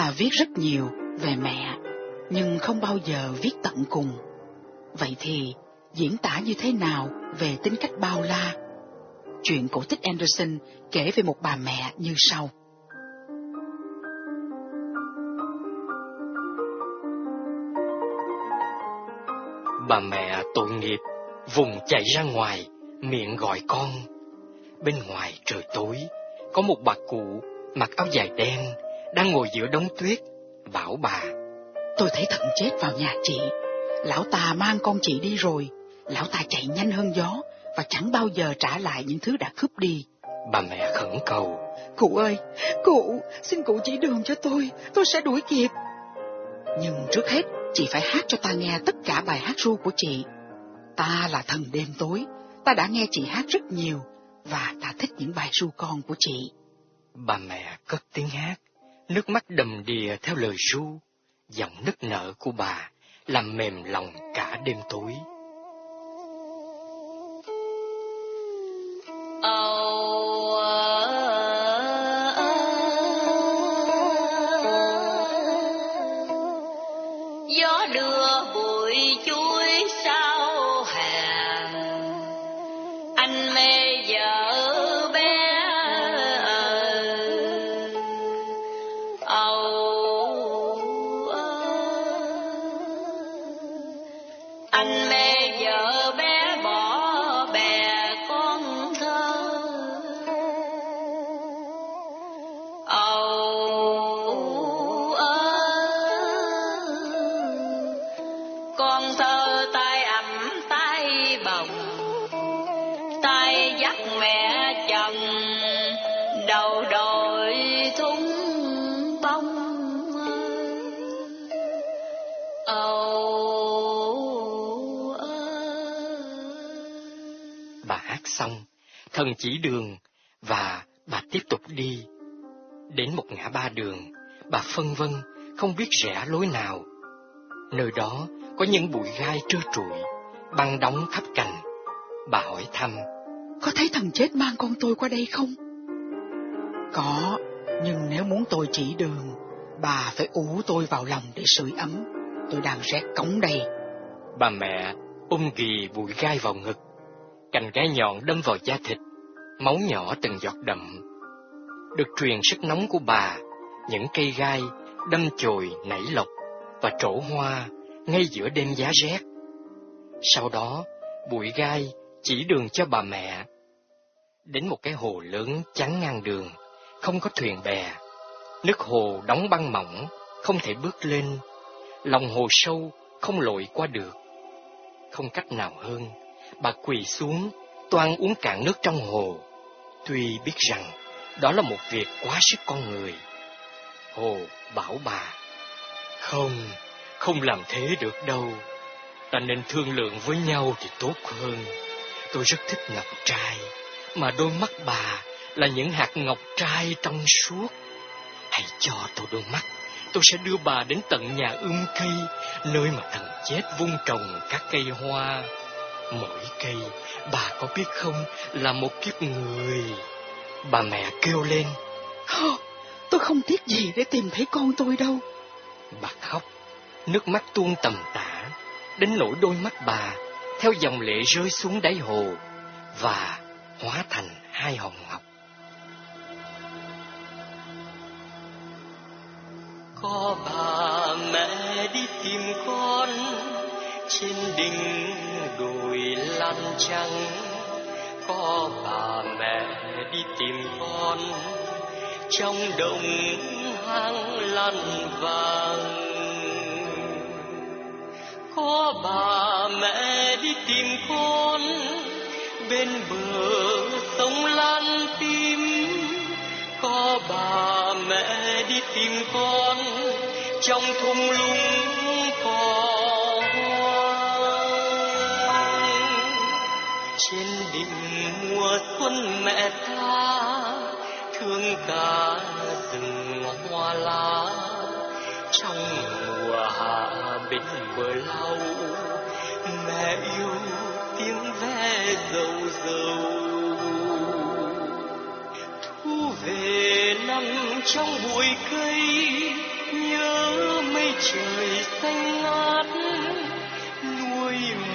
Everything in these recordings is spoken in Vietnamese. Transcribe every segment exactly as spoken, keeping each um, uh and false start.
Ta viết rất nhiều về mẹ, nhưng không bao giờ viết tận cùng. Vậy thì diễn tả như thế nào về tính cách bao la? Truyện cổ tích Andersen kể về một bà mẹ như sau. Bà mẹ tội nghiệp vùng chạy ra ngoài, miệng gọi con. Bên ngoài trời tối, có một bà cụ mặc áo dài đen đang ngồi giữa đống tuyết, bảo bà: Tôi thấy thận chết vào nhà chị. Lão ta mang con chị đi rồi. Lão ta chạy nhanh hơn gió và chẳng bao giờ trả lại những thứ đã cướp đi. Bà mẹ khẩn cầu: Cụ ơi, cụ, xin cụ chỉ đường cho tôi, tôi sẽ đuổi kịp. Nhưng trước hết, chị phải hát cho ta nghe tất cả bài hát ru của chị. Ta là thần đêm tối, ta đã nghe chị hát rất nhiều, và ta thích những bài ru con của chị. Bà mẹ cất tiếng hát, nước mắt đầm đìa theo lời ru. Giọng nức nở của bà làm mềm lòng cả đêm tối. Gió đưa bụi chuối sau hè, anh mê vợ bé âu anh mê vợ bé bỏ bè con thơ âu con thơ tay ẩm tay bồng, tay dắt mẹ chồng đầu đội thúng bông âu Bà hát xong, thần chỉ đường và bà tiếp tục đi. Đến một ngã ba đường, bà phân vân không biết rẽ lối nào. Nơi đó có những bụi gai trơ trụi, băng đóng khắp cành. Bà hỏi thăm: Có thấy thằng chết mang con tôi qua đây không? Có, nhưng nếu muốn tôi chỉ đường, bà phải ủ tôi vào lòng để sưởi ấm. Tôi đang rét cống đây. Bà mẹ ôm ghì bụi gai vào ngực, cành gai nhọn đâm vào da thịt, máu nhỏ từng giọt đậm. Được truyền sức nóng của bà, những cây gai đâm chồi nảy lộc và trổ hoa ngay giữa đêm giá rét. Sau đó, bụi gai chỉ đường cho bà mẹ đến một cái hồ lớn chắn ngang đường, không có thuyền bè. Nước hồ đóng băng mỏng, không thể bước lên. Lòng hồ sâu, không lội qua được. Không cách nào hơn, bà quỳ xuống, toan uống cạn nước trong hồ. Tuy biết rằng đó là một việc quá sức con người. Hồ bảo bà: Không, không làm thế được đâu. Ta nên thương lượng với nhau thì tốt hơn. Tôi rất thích ngọc trai, mà đôi mắt bà là những hạt ngọc trai trong suốt. Hãy cho tôi đôi mắt, tôi sẽ đưa bà đến tận nhà ươm cây, nơi mà thần chết vun trồng các cây hoa. Mỗi cây, bà có biết không, là một kiếp người. Bà mẹ kêu lên: oh, Tôi không tiếc gì để tìm thấy con tôi đâu. Bà khóc, nước mắt tuôn tầm tã, đến nỗi đôi mắt bà theo dòng lệ rơi xuống đáy hồ và hóa thành hai hòn ngọc. Có bà mẹ đi tìm con trên đỉnh đồi lan trắng, có bà mẹ đi tìm con trong đồng hang lan vàng, có bà mẹ đi tìm con bên bờ sông Lan Tim, có bà mẹ đi tìm con trong thung lũng cỏ hoang. Trên đỉnh mùa xuân mẹ ta thương cả rừng hoa lá, trong mùa hạ bên bờ lau mẹ yêu tiếng ve dầu dầu. Thu về nằm trong bụi cây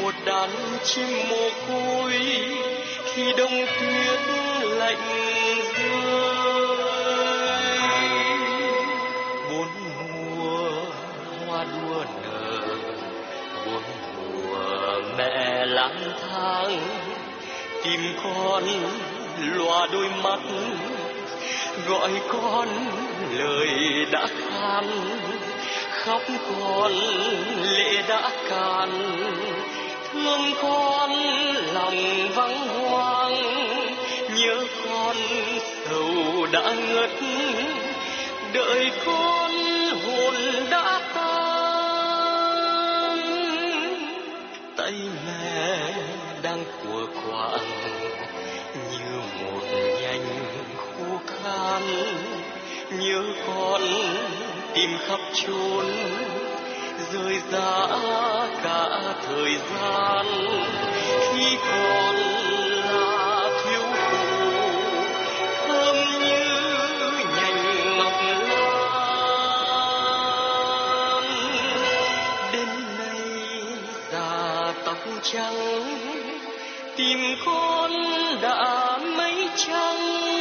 một đàn chim mồ côi khi đông tuyết lạnh rơi. Bốn mùa hoa đua nở, bốn mùa mẹ lang thang tìm con loa đôi mắt, gọi con lời đã khan, khóc con lệ đã cạn, thương con lòng vắng hoang, nhớ con sầu đã ngất, đợi con hồn đã tan. Tay mẹ đang của quạng như một nhành khô khan, nhớ con tìm khắp chốn rơi rã cả thời gian. Khi còn là thiếu phụ thơm như nhành ngọc lan, đến nay già tóc trắng tìm con đã mấy chăng.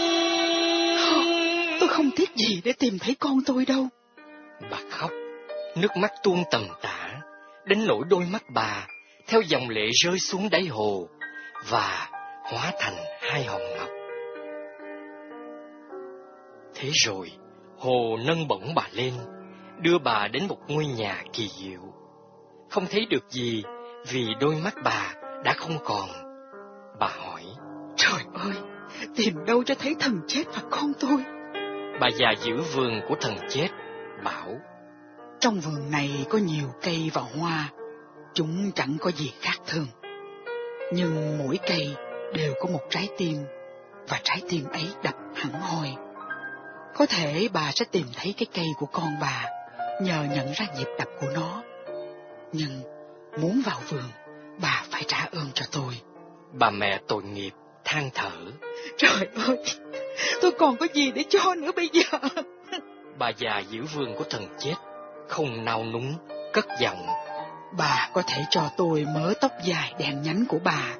Tôi không tiếc gì để tìm thấy con tôi đâu. Bà khóc, nước mắt tuôn tầm tã, đến nỗi đôi mắt bà theo dòng lệ rơi xuống đáy hồ và hóa thành hai hòn ngọc. Thế rồi, hồ nâng bổng bà lên, đưa bà đến một ngôi nhà kỳ diệu. Không thấy được gì vì đôi mắt bà đã không còn. Bà hỏi: Trời ơi, tìm đâu cho thấy thần chết và con tôi. Bà già giữ vườn của thần chết bảo: Trong vườn này có nhiều cây và hoa, chúng chẳng có gì khác thường. Nhưng mỗi cây đều có một trái tim, và trái tim ấy đập hẳn hoi. Có thể bà sẽ tìm thấy cái cây của con bà nhờ nhận ra nhịp đập của nó. Nhưng muốn vào vườn, bà phải trả ơn cho tôi. Bà mẹ tội nghiệp than thở: Trời ơi, tôi còn có gì để cho nữa bây giờ? Bà già giữ vườn của thần chết không nao núng, cất giọng: Bà có thể cho tôi mớ tóc dài đen nhánh của bà.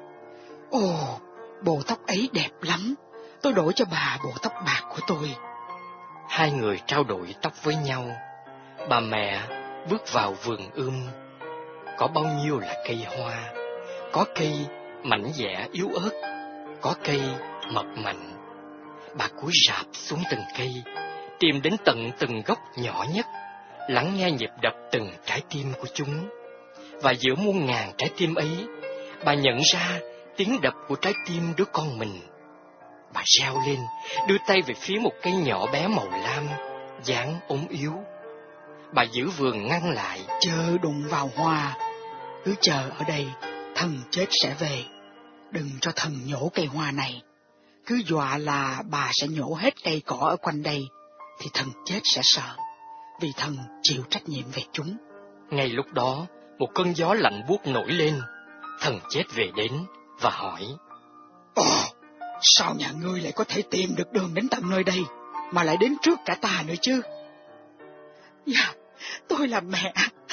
Ồ, bộ tóc ấy đẹp lắm. Tôi đổi cho bà bộ tóc bạc của tôi. Hai người trao đổi tóc với nhau. Bà mẹ bước vào vườn ươm. Có bao nhiêu là cây hoa. Có cây mảnh dẻ yếu ớt, có cây mập mạnh. Bà cúi rạp xuống từng cây, tìm đến tận từng gốc nhỏ nhất, lắng nghe nhịp đập từng trái tim của chúng. Và giữa muôn ngàn trái tim ấy, bà nhận ra tiếng đập của trái tim đứa con mình. Bà reo lên, đưa tay về phía một cây nhỏ bé màu lam, dáng ốm yếu. Bà giữ vườn ngăn lại: Chớ đụng vào hoa, cứ chờ ở đây, thần chết sẽ về. Đừng cho thần nhổ cây hoa này. Cứ dọa là bà sẽ nhổ hết cây cỏ ở quanh đây, thì thần chết sẽ sợ, vì thần chịu trách nhiệm về chúng. Ngay lúc đó, một cơn gió lạnh buốt nổi lên. Thần chết về đến và hỏi: Ồ, sao nhà ngươi lại có thể tìm được đường đến tận nơi đây, mà lại đến trước cả ta nữa chứ? Dạ, tôi là mẹ.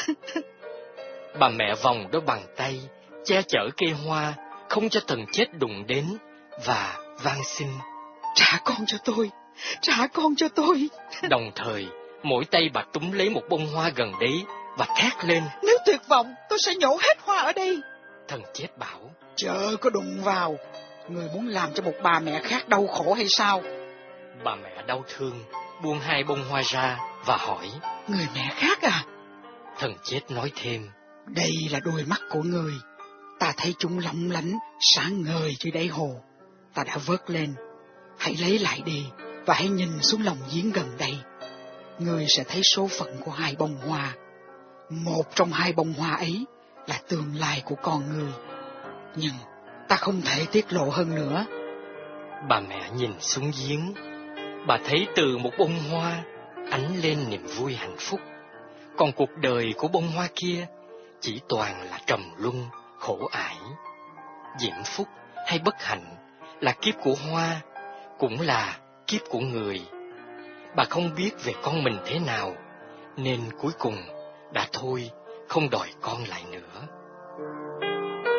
Bà mẹ vòng đôi bàn tay, che chở cây hoa, không cho thần chết đụng đến, và van xin: Trả con cho tôi, trả con cho tôi. Đồng thời, mỗi tay bà túm lấy một bông hoa gần đấy và thét lên: Nếu tuyệt vọng, tôi sẽ nhổ hết hoa ở đây. Thần chết bảo: Chớ có đụng vào. Người muốn làm cho một bà mẹ khác đau khổ hay sao? Bà mẹ đau thương, buông hai bông hoa ra và hỏi: Người mẹ khác à? Thần chết nói thêm: Đây là đôi mắt của người. Ta thấy chúng lóng lánh, sáng ngời dưới đáy hồ. Ta đã vớt lên. Hãy lấy lại đi và hãy nhìn xuống lòng giếng gần đây. Người sẽ thấy số phận của hai bông hoa. Một trong hai bông hoa ấy là tương lai của con người. Nhưng ta không thể tiết lộ hơn nữa. Bà mẹ nhìn xuống giếng. Bà thấy từ một bông hoa ánh lên niềm vui hạnh phúc. Còn cuộc đời của bông hoa kia chỉ toàn là trầm luân, khổ ải. Diễm phúc hay bất hạnh là kiếp của hoa, cũng là kiếp của người. Bà không biết về con mình thế nào, nên cuối cùng đã thôi, không đòi con lại nữa.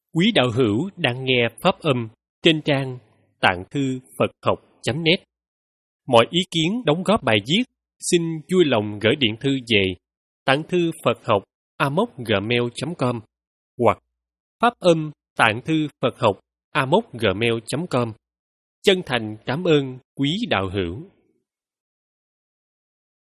Quý đạo hữu đang nghe pháp âm trên trang tạng thư Phật học chấm net. Mọi ý kiến đóng góp bài viết xin vui lòng gửi điện thư về tạng thư Phật học a m o gmail chấm com hoặc pháp âm tạng thư Phật học a m o gmail chấm com. Chân thành cảm ơn quý đạo hữu.